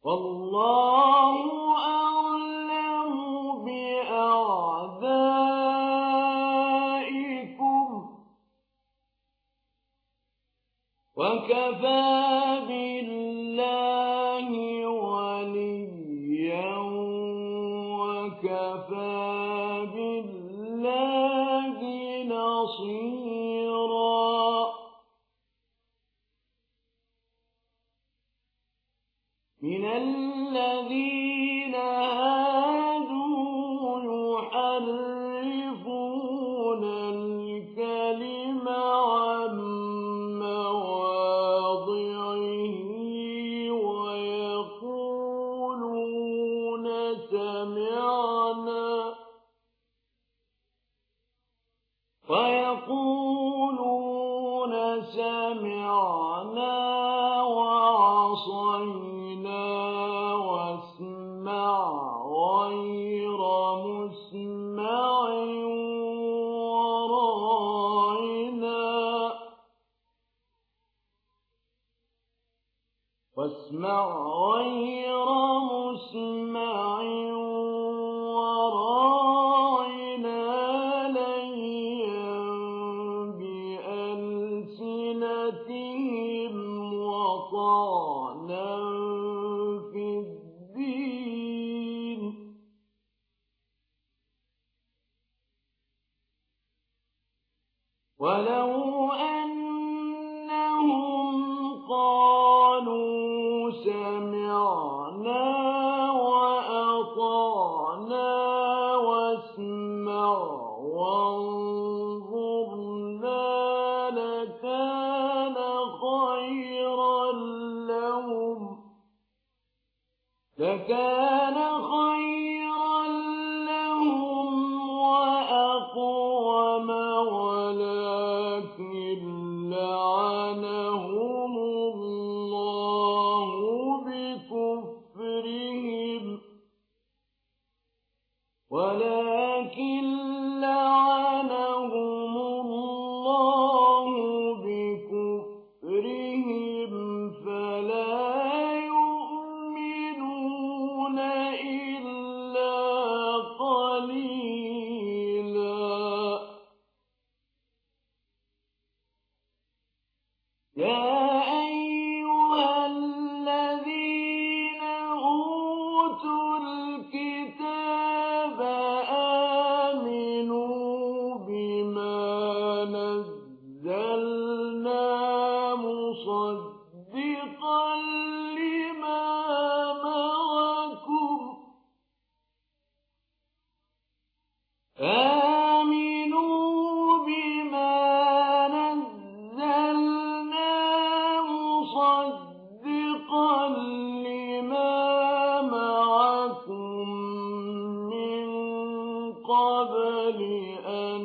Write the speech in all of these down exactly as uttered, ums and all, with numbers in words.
والله أعلم بأعدائكم وكفى بالله وليا وكفى بالله نصيرا. من الذين هادوا يحرفون الكلم عن مواضعه ويقولون سمعنا ويقولون سمعنا وعصينا واسمع غير مسمع وراعنا واسمع غير مسمع وراعنا ليا بألسنتهم وطعنا في الدين ولو أنهم قالوا سمعنا وأطعنا واسمع وانظرنا لكان خيرا لهم لكان خيرا لهم وأقوم ولكن لعنهم الله بكفرهم ولكن لعنهم الله بكفرهم فلا يؤمنون إلا قليلا. يا أيها الذين أوتوا الكتاب آمنوا بما نزلنا مصدقا لما معكم آمنوا بما نزلنا مصدقا لما معكم من قبل أن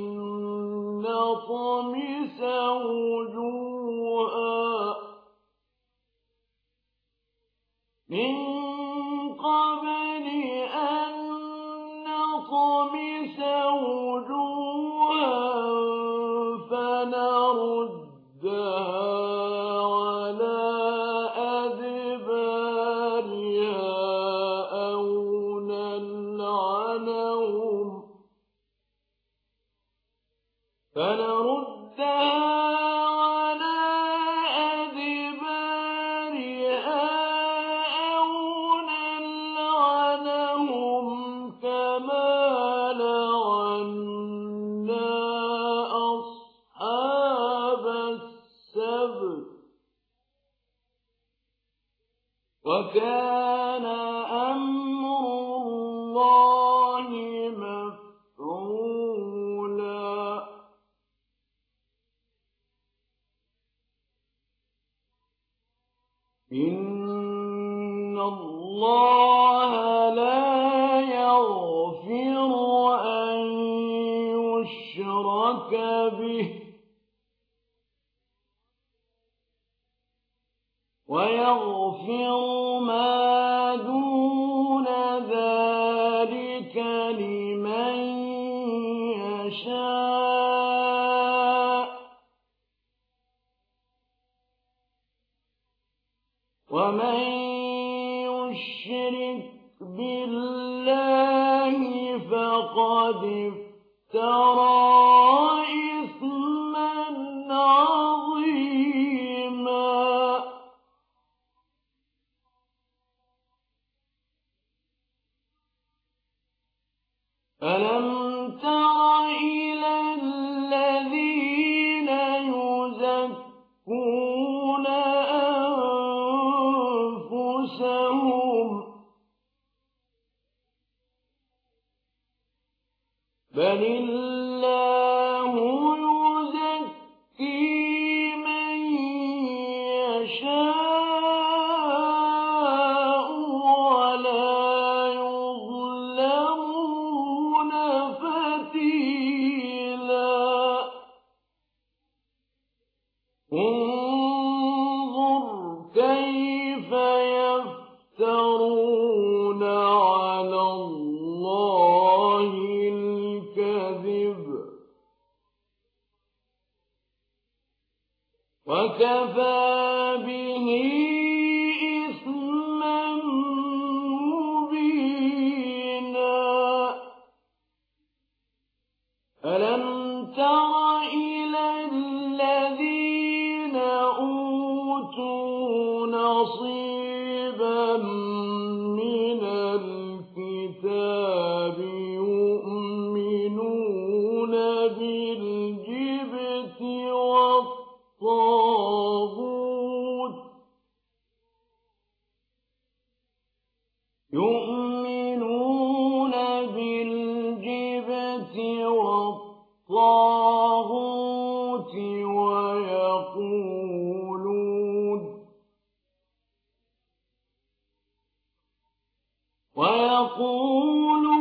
نطمس وجوها من قبل أن نطمس وجوها فنردها على أدبارها أو نلعنهم فنردها على أدبارها أو نلعنهم كما لعنا أصحاب السبت وكان أمر الله مفعولا. إن الله لا يغفر أن يشرك به ويغفر ما دون ذلك لمن يشاء ومن يشرك بالله فقد افترى إثما عظيما. ألم تر إلى الذين يزكون أنفسهم بل الله يزكي من يشاء ولا يظلمون فتيلا. انظر كيف يفترون على الله الكذب وكفى به إثما مبينا. ألم تر إلى الذين أوتوا نصيبا من الكتاب يؤمنون بالجبت والطاغوت يؤمنون بالجبت والطاغوت ويقولون ويقولون